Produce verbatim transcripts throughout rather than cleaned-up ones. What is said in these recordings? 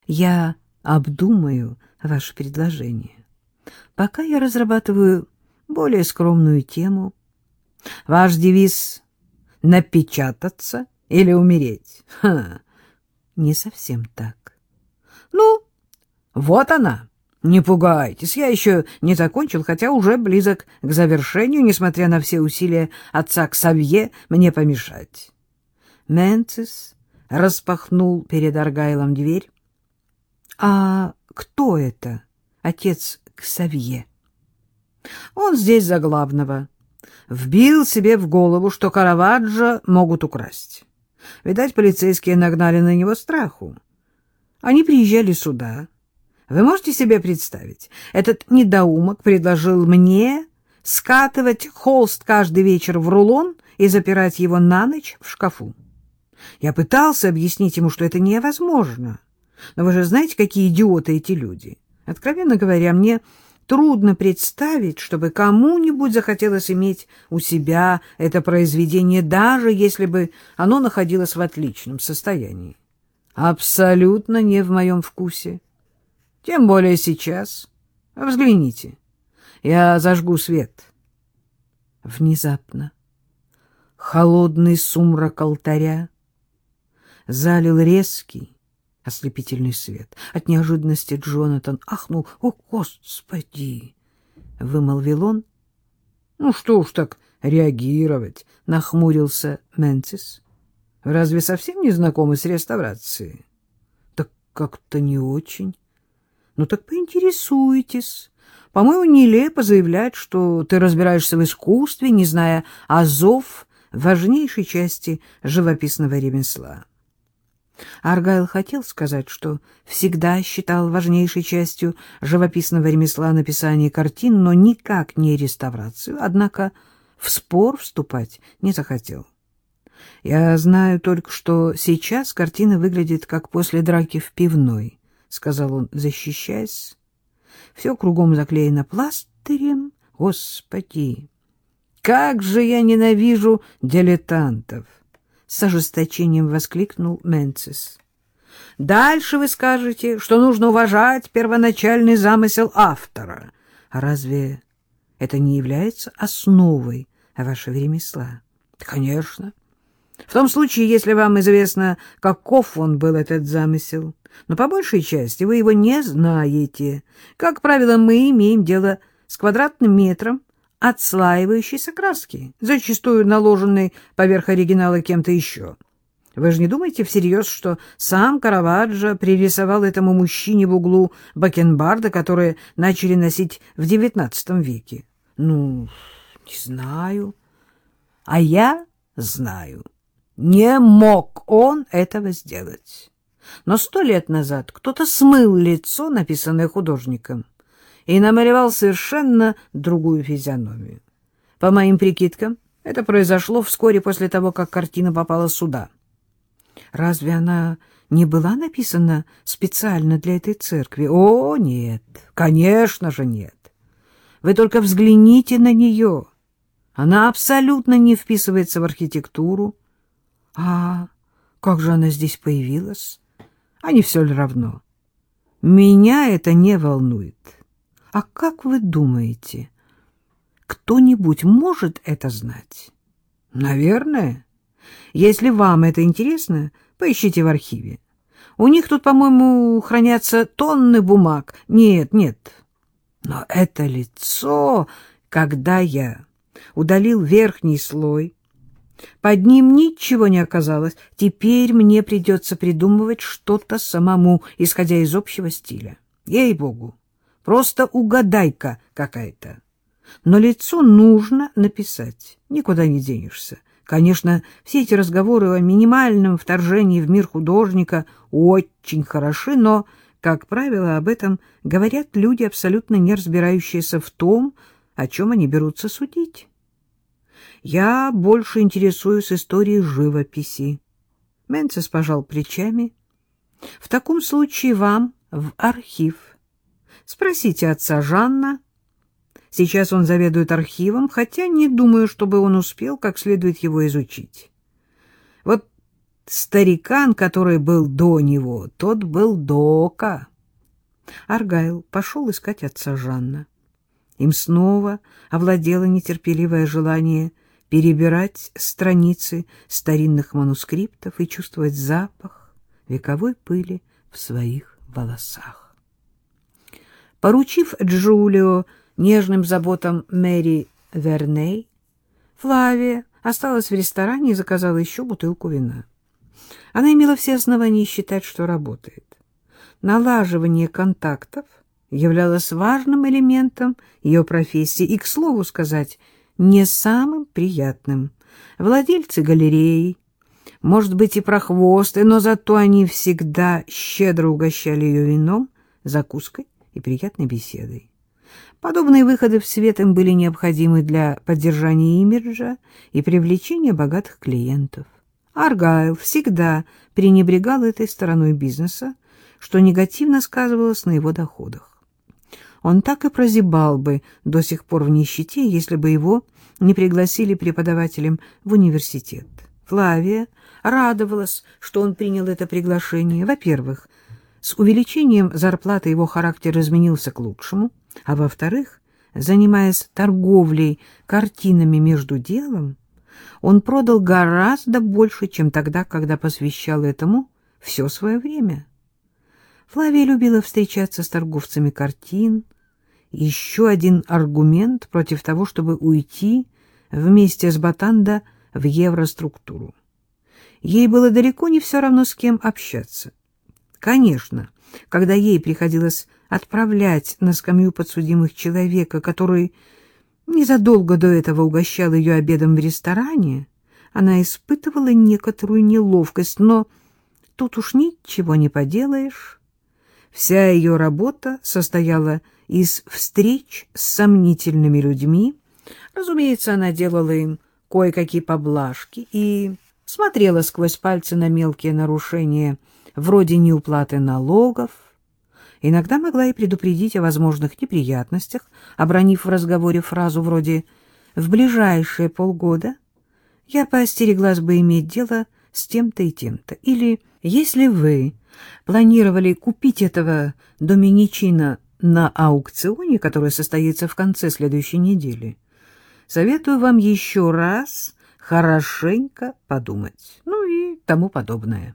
Я обдумаю ваше предложение. Пока я разрабатываю более скромную тему. Ваш девиз — напечататься или умереть? Ха, не совсем так. Ну, вот она. Не пугайтесь, я еще не закончил, хотя уже близок к завершению, несмотря на все усилия отца Ксавье мне помешать. Менцис распахнул перед Аргайлом дверь. — А кто это, отец Ксавье? — Он здесь за главного. Вбил себе в голову, что Караваджо могут украсть. Видать, полицейские нагнали на него страху. Они приезжали сюда. Вы можете себе представить? Этот недоумок предложил мне скатывать холст каждый вечер в рулон и запирать его на ночь в шкафу. Я пытался объяснить ему, что это невозможно. Но вы же знаете, какие идиоты эти люди. Откровенно говоря, мне трудно представить, чтобы кому-нибудь захотелось иметь у себя это произведение, даже если бы оно находилось в отличном состоянии. Абсолютно не в моем вкусе. Тем более сейчас. Взгляните. Я зажгу свет. Внезапно холодный сумрак алтаря залил резкий, ослепительный свет. От неожиданности Джонатан ахнул. — О, Господи! — вымолвил он. — Ну что уж так реагировать? — нахмурился Менцис. — Разве совсем не знакомы с реставрацией? — Так как-то не очень. — Ну так поинтересуйтесь. По-моему, нелепо заявлять, что ты разбираешься в искусстве, не зная азов важнейшей части живописного ремесла. Аргайл хотел сказать, что всегда считал важнейшей частью живописного ремесла написание картин, но никак не реставрацию, однако в спор вступать не захотел. «Я знаю только, что сейчас картина выглядит как после драки в пивной», — сказал он, защищаясь. «Все кругом заклеено пластырем. Господи, как же я ненавижу дилетантов!» С ожесточением воскликнул Менцис. «Дальше вы скажете, что нужно уважать первоначальный замысел автора. А разве это не является основой вашего ремесла?» «Конечно. В том случае, если вам известно, каков он был, этот замысел. Но по большей части вы его не знаете. Как правило, мы имеем дело с квадратным метром отслаивающейся краски, зачастую наложенной поверх оригинала кем-то еще. Вы же не думаете всерьез, что сам Караваджо пририсовал этому мужчине в углу бакенбарды, которые начали носить в девятнадцатом веке? Ну, не знаю. А я знаю. Не мог он этого сделать. Но сто лет назад кто-то смыл лицо, написанное художником, и намалевал совершенно другую физиономию. По моим прикидкам, это произошло вскоре после того, как картина попала сюда. Разве она не была написана специально для этой церкви? О, нет, конечно же нет. Вы только взгляните на нее. Она абсолютно не вписывается в архитектуру. А как же она здесь появилась? А не все ли равно? Меня это не волнует. А как вы думаете, кто-нибудь может это знать? Наверное. Если вам это интересно, поищите в архиве. У них тут, по-моему, хранятся тонны бумаг. Нет, нет. Но это лицо, когда я удалил верхний слой, под ним ничего не оказалось. Теперь мне придется придумывать что-то самому, исходя из общего стиля. Ей-богу. Просто угадайка какая-то. Но лицо нужно написать. Никуда не денешься. Конечно, все эти разговоры о минимальном вторжении в мир художника очень хороши, но, как правило, об этом говорят люди, абсолютно не разбирающиеся в том, о чем они берутся судить. Я больше интересуюсь историей живописи. Менцис пожал плечами. В таком случае вам в архив. Спросите отца Жанна. Сейчас он заведует архивом, хотя не думаю, чтобы он успел как следует его изучить. Вот Старикан, который был до него, тот был дока. Аргайл пошел искать отца Жанна. Им снова овладело нетерпеливое желание перебирать страницы старинных манускриптов и чувствовать запах вековой пыли в своих волосах. Поручив Джулио нежным заботам Мэри Верней, Флавия осталась в ресторане и заказала еще бутылку вина. Она имела все основания считать, что работает. Налаживание контактов являлось важным элементом ее профессии и, к слову сказать, не самым приятным. Владельцы галереи, может быть, и прохвосты, но зато они всегда щедро угощали ее вином, закуской и приятной беседой. Подобные выходы в свет им были необходимы для поддержания имиджа и привлечения богатых клиентов. Аргайл всегда пренебрегал этой стороной бизнеса, что негативно сказывалось на его доходах. Он так и прозябал бы до сих пор в нищете, если бы его не пригласили преподавателем в университет. Флавия радовалась, что он принял это приглашение. Во-первых, с увеличением зарплаты его характер изменился к лучшему, а во-вторых, занимаясь торговлей картинами между делом, он продал гораздо больше, чем тогда, когда посвящал этому все свое время. Флавия любила встречаться с торговцами картин. Еще один аргумент против того, чтобы уйти вместе с Батанда в евроструктуру. Ей было далеко не все равно, с кем общаться. Конечно, когда ей приходилось отправлять на скамью подсудимых человека, который незадолго до этого угощал ее обедом в ресторане, она испытывала некоторую неловкость, но тут уж ничего не поделаешь. Вся ее работа состояла из встреч с сомнительными людьми. Разумеется, она делала им кое-какие поблажки и смотрела сквозь пальцы на мелкие нарушения, вроде неуплаты налогов. Иногда могла и предупредить о возможных неприятностях, обронив в разговоре фразу вроде «в ближайшие полгода я поостереглась бы иметь дело с тем-то и тем-то» или «если вы планировали купить этого доминичина на аукционе, который состоится в конце следующей недели, советую вам еще раз хорошенько подумать», ну и тому подобное.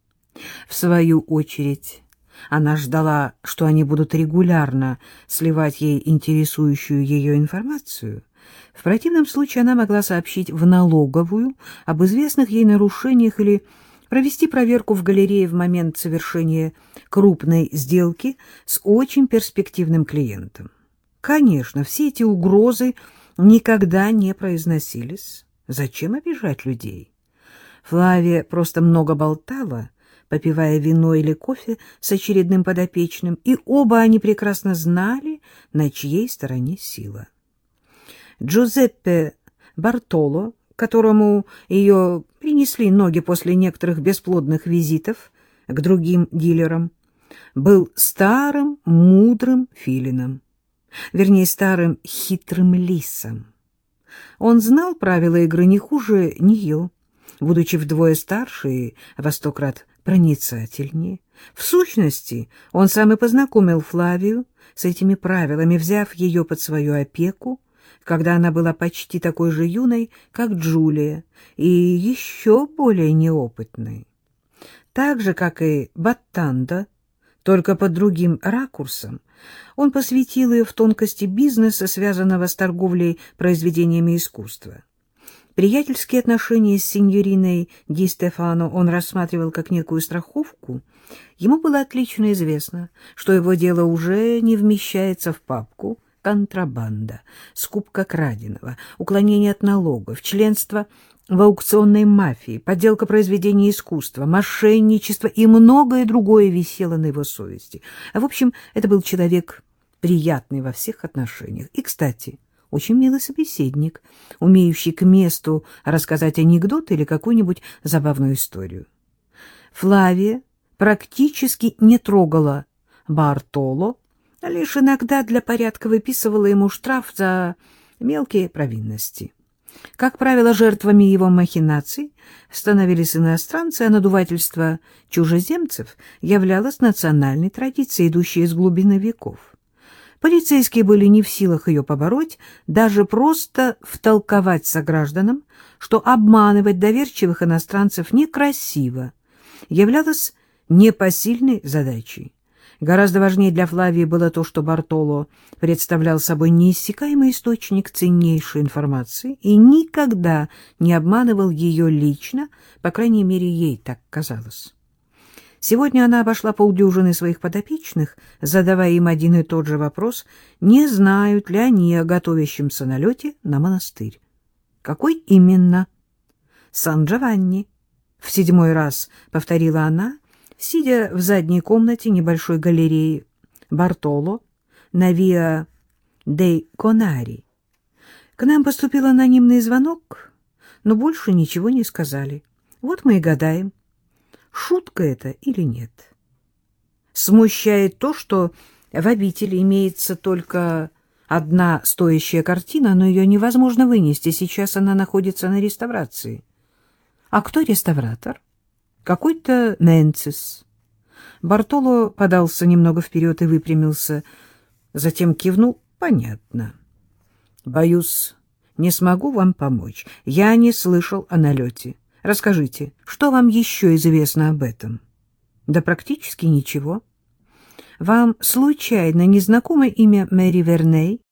В свою очередь, она ждала, что они будут регулярно сливать ей интересующую ее информацию. В противном случае она могла сообщить в налоговую об известных ей нарушениях или провести проверку в галерее в момент совершения крупной сделки с очень перспективным клиентом. Конечно, все эти угрозы никогда не произносились. Зачем обижать людей? Флавия просто много болтала, попивая вино или кофе с очередным подопечным, и оба они прекрасно знали, на чьей стороне сила. Джузеппе Бартоло, которому ее принесли ноги после некоторых бесплодных визитов к другим дилерам, был старым мудрым филином, вернее, старым хитрым лисом. Он знал правила игры не хуже нее, будучи вдвое старше и во сто крат проницательнее. В сущности, он сам и познакомил Флавию с этими правилами, взяв ее под свою опеку, когда она была почти такой же юной, как Джулия, и еще более неопытной. Так же, как и Баттанда, только под другим ракурсом, он посвятил ее в тонкости бизнеса, связанного с торговлей произведениями искусства. Приятельские отношения с синьориной Ди Стефано он рассматривал как некую страховку. Ему было отлично известно, что его дело уже не вмещается в папку «Контрабанда», «Скупка краденого», «Уклонение от налогов», «Членство в аукционной мафии», «Подделка произведений искусства», «Мошенничество» и многое другое висело на его совести. В общем, это был человек приятный во всех отношениях. И, кстати, очень милый собеседник, умеющий к месту рассказать анекдот или какую-нибудь забавную историю. Флавия практически не трогала Бартоло, а лишь иногда для порядка выписывала ему штраф за мелкие провинности. Как правило, жертвами его махинаций становились иностранцы, а надувательство чужеземцев являлось национальной традицией, идущей из глубины веков. Полицейские были не в силах ее побороть, даже просто втолковать согражданам, что обманывать доверчивых иностранцев некрасиво, являлось непосильной задачей. Гораздо важнее для Флавии было то, что Бартоло представлял собой неиссякаемый источник ценнейшей информации и никогда не обманывал ее лично, по крайней мере, ей так казалось. Сегодня она обошла полдюжины своих подопечных, задавая им один и тот же вопрос, не знают ли они о готовящемся налете на монастырь. Какой именно? Сан-Джованни. В седьмой раз повторила она, сидя в задней комнате небольшой галереи Бартоло на Виа дей Конари. К нам поступил анонимный звонок, но больше ничего не сказали. Вот мы и гадаем, шутка это или нет. Смущает то, что в обители имеется только одна стоящая картина, но ее невозможно вынести. Сейчас она находится на реставрации. А кто реставратор? Какой-то Менцис. Бартоло подался немного вперед и выпрямился, затем кивнул. Понятно. Боюсь, не смогу вам помочь. Я не слышал о налете. Расскажите, что вам еще известно об этом? Да практически ничего. Вам случайно не знакомо имя Мэри Верней?